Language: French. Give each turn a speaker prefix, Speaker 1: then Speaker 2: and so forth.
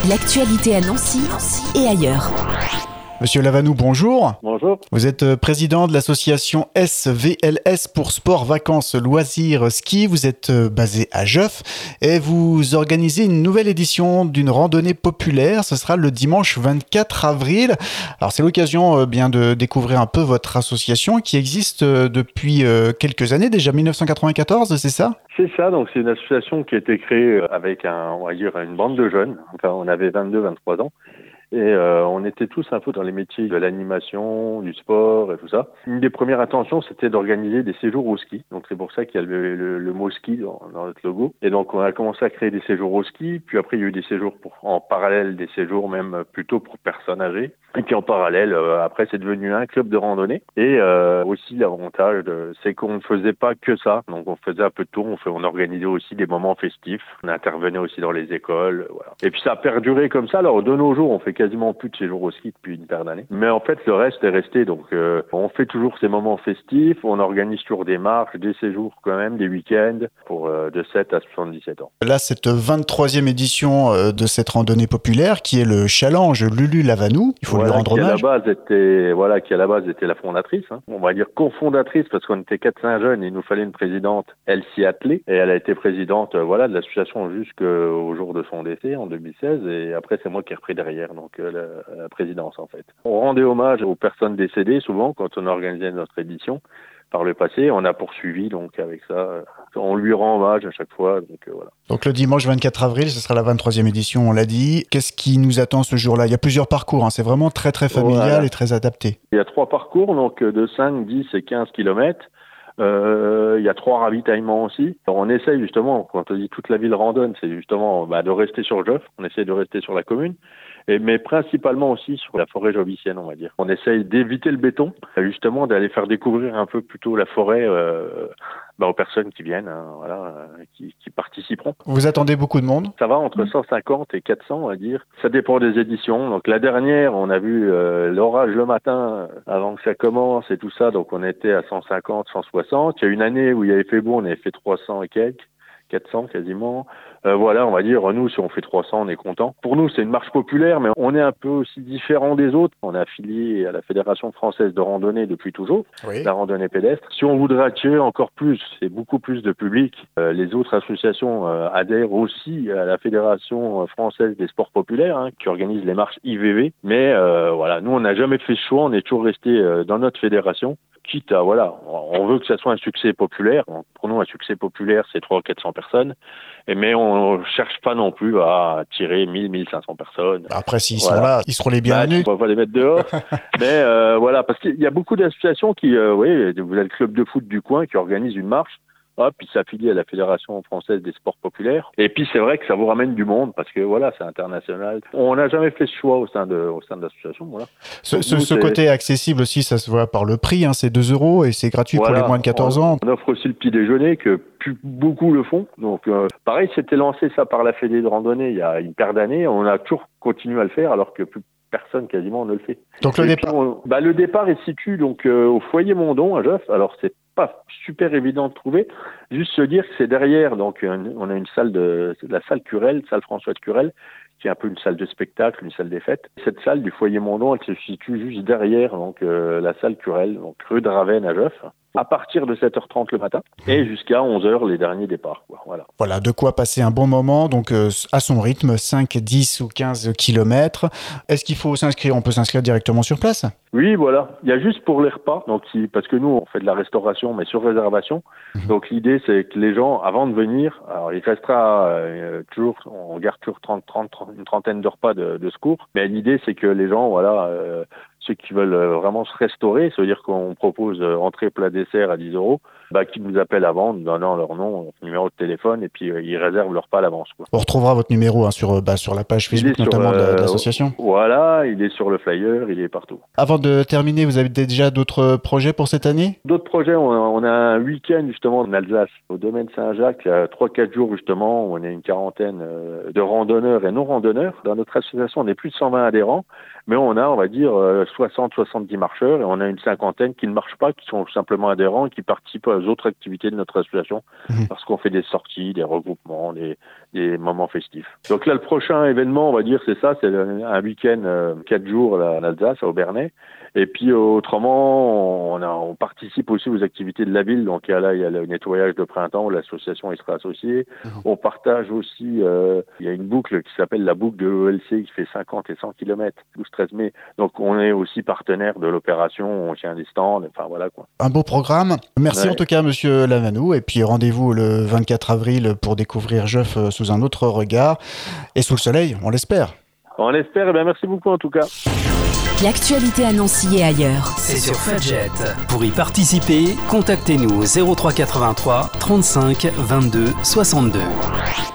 Speaker 1: L'actualité à Nancy et ailleurs.
Speaker 2: Monsieur Lavanou, bonjour.
Speaker 3: Bonjour.
Speaker 2: Vous êtes président de l'association SVLS pour Sport, Vacances, Loisirs, Ski. Vous êtes basé à Joffre et vous organisez une nouvelle édition d'une randonnée populaire. Ce sera le dimanche 24 avril. Alors c'est l'occasion bien de découvrir un peu votre association qui existe depuis quelques années, déjà 1994, c'est ça ?
Speaker 3: C'est ça, donc c'est une association qui a été créée avec une bande de jeunes. Enfin, on avait 22-23 ans. Et on était tous un peu dans les métiers de l'animation, du sport et tout ça. Une des premières intentions, c'était d'organiser des séjours au ski. Donc c'est pour ça qu'il y a le mot ski dans notre logo. Et donc on a commencé à créer des séjours au ski. Puis après il y a eu des séjours en parallèle, des séjours même plutôt pour personnes âgées. Et puis en parallèle, après c'est devenu un club de randonnée. Et aussi l'avantage, c'est qu'on ne faisait pas que ça. Donc on faisait un peu de tout. On organisait aussi des moments festifs. On intervenait aussi dans les écoles. Voilà. Et puis ça a perduré comme ça. Alors de nos jours, on fait quasiment plus de séjours au ski depuis une paire d'années. Mais en fait, le reste est resté. Donc on fait toujours ces moments festifs. On organise toujours des marches, des séjours quand même, des week-ends pour de 7 à 77 ans.
Speaker 2: Là, cette 23e édition de cette randonnée populaire qui est le challenge Lulu Lavanou. Il faut lui rendre hommage.
Speaker 3: Qui à la base était la fondatrice. On va dire cofondatrice parce qu'on était 4-5 jeunes et il nous fallait une présidente. Elle s'y attelait et elle a été présidente de l'association jusqu'au jour de son décès en 2016. Et après, c'est moi qui ai repris derrière donc la présidence en fait. On rendait hommage aux personnes décédées souvent quand on organisait notre édition. Par le passé, on a poursuivi donc avec ça. On lui rend hommage à chaque fois. Voilà.
Speaker 2: Donc le dimanche 24 avril, ce sera la 23e édition, on l'a dit. Qu'est-ce qui nous attend ce jour-là ? Il y a plusieurs parcours, c'est vraiment très très familial et très adapté.
Speaker 3: Il y a 3 parcours, donc de 5, 10 et 15 kilomètres. Il y a 3 ravitaillements aussi. Alors on essaye justement, quand on dit toute la ville randonne, c'est justement de rester sur Joffre. On essaye de rester sur la commune. Mais principalement aussi sur la forêt jovicienne, on va dire. On essaye d'éviter le béton, justement d'aller faire découvrir un peu plutôt la forêt aux personnes qui viennent, qui participeront.
Speaker 2: Vous attendez beaucoup de monde ?
Speaker 3: Ça va entre 150 et 400, on va dire. Ça dépend des éditions. Donc la dernière, on a vu l'orage le matin avant que ça commence et tout ça, donc on était à 150, 160. Il y a une année où il avait fait beau, on avait fait 300 et quelques. 400 quasiment. On va dire, nous, si on fait 300, on est content. Pour nous, c'est une marche populaire, mais on est un peu aussi différent des autres. On est affilié à la Fédération française de randonnée depuis toujours, la randonnée pédestre. Si on voudrait attirer encore plus, c'est beaucoup plus de public. Les autres associations adhèrent aussi à la Fédération française des sports populaires, qui organise les marches IVV. Mais nous, on n'a jamais fait ce choix. On est toujours resté dans notre fédération. Quitte à, on veut que ça soit un succès populaire. Pour nous, un succès populaire, c'est 300-400 personnes. Mais on cherche pas non plus à attirer 1000-1500 personnes.
Speaker 2: Après, s'ils sont là, ils seront les bienvenus.
Speaker 3: On va pas les mettre dehors. Mais parce qu'il y a beaucoup d'associations qui, vous avez le club de foot du coin qui organise une marche. Puis s'affilier à la Fédération française des sports populaires. Et puis c'est vrai que ça vous ramène du monde parce que c'est international. On n'a jamais fait ce choix au sein de l'association. Voilà.
Speaker 2: Ce côté accessible aussi, ça se voit par le prix. C'est 2 € et c'est gratuit pour les moins de 14 ans.
Speaker 3: On offre aussi le petit déjeuner que plus beaucoup le font. Donc pareil, c'était lancé ça par la Fédé de randonnée il y a une paire d'années. On a toujours continué à le faire alors que plus personne quasiment ne le fait.
Speaker 2: Donc le départ.
Speaker 3: Le départ est situé donc au foyer Mondon à Joffre. Alors c'est pas super évident de trouver. Juste se dire que c'est derrière, donc on a une salle la salle Curel, salle François de Curel, qui est un peu une salle de spectacle, une salle des fêtes. Cette salle du foyer Mondon, elle se situe juste derrière donc la salle Curel, donc rue de Ravenne à Joffre, à partir de 7h30 le matin et jusqu'à 11h les derniers départs.
Speaker 2: Voilà, de quoi passer un bon moment, donc à son rythme, 5, 10 ou 15 kilomètres. Est-ce qu'il faut s'inscrire ? On peut s'inscrire directement sur place ?
Speaker 3: Oui, voilà. Il y a juste pour les repas, donc parce que nous, on fait de la restauration, mais sur réservation. Donc l'idée, c'est que les gens, avant de venir, alors il restera toujours, on garde toujours une trentaine de repas de secours, mais l'idée, c'est que les gens, ceux qui veulent vraiment se restaurer, c'est-à-dire qu'on propose entrée, plat, dessert à 10 €, qui nous appellent avant, nous donnant leur nom, numéro de téléphone, et puis ils réservent leur repas à l'avance.
Speaker 2: On retrouvera votre numéro sur la page Facebook notamment de l'association.
Speaker 3: Voilà, il est sur le flyer, il est partout.
Speaker 2: Avant de terminer, vous avez déjà d'autres projets pour cette année ?
Speaker 3: D'autres projets, on a un week-end justement en Alsace, au domaine Saint-Jacques, il y a 3-4 jours justement, où on est une quarantaine de randonneurs et non-randonneurs. Dans notre association, on est plus de 120 adhérents, mais on a, on va dire, 60-70 marcheurs, et on a une cinquantaine qui ne marchent pas, qui sont simplement adhérents et qui participent aux autres activités de notre association, parce qu'on fait des sorties, des regroupements, des des moments festifs. Donc là, le prochain événement, on va dire, c'est ça, c'est un week-end, 4 jours là, en Alsace, à Obernai. Et puis autrement, on participe aussi aux activités de la ville. Donc il y a le nettoyage de printemps où l'association y sera associée. On partage aussi, il y a une boucle qui s'appelle la boucle de l'OLC qui fait 50 et 100 km, 12-13 mai. Donc on est aussi partenaire de l'opération, on tient des stands, enfin voilà quoi.
Speaker 2: Un beau programme. Merci en tout cas Monsieur Lavanou. Et puis rendez-vous le 24 avril pour découvrir Jeuf sous un autre regard et sous le soleil, on l'espère.
Speaker 3: On l'espère, et bien merci beaucoup en tout cas.
Speaker 1: L'actualité à Nancy et ailleurs.
Speaker 4: C'est sur Fudget. Pour y participer, contactez-nous au 03 83 35 22 62.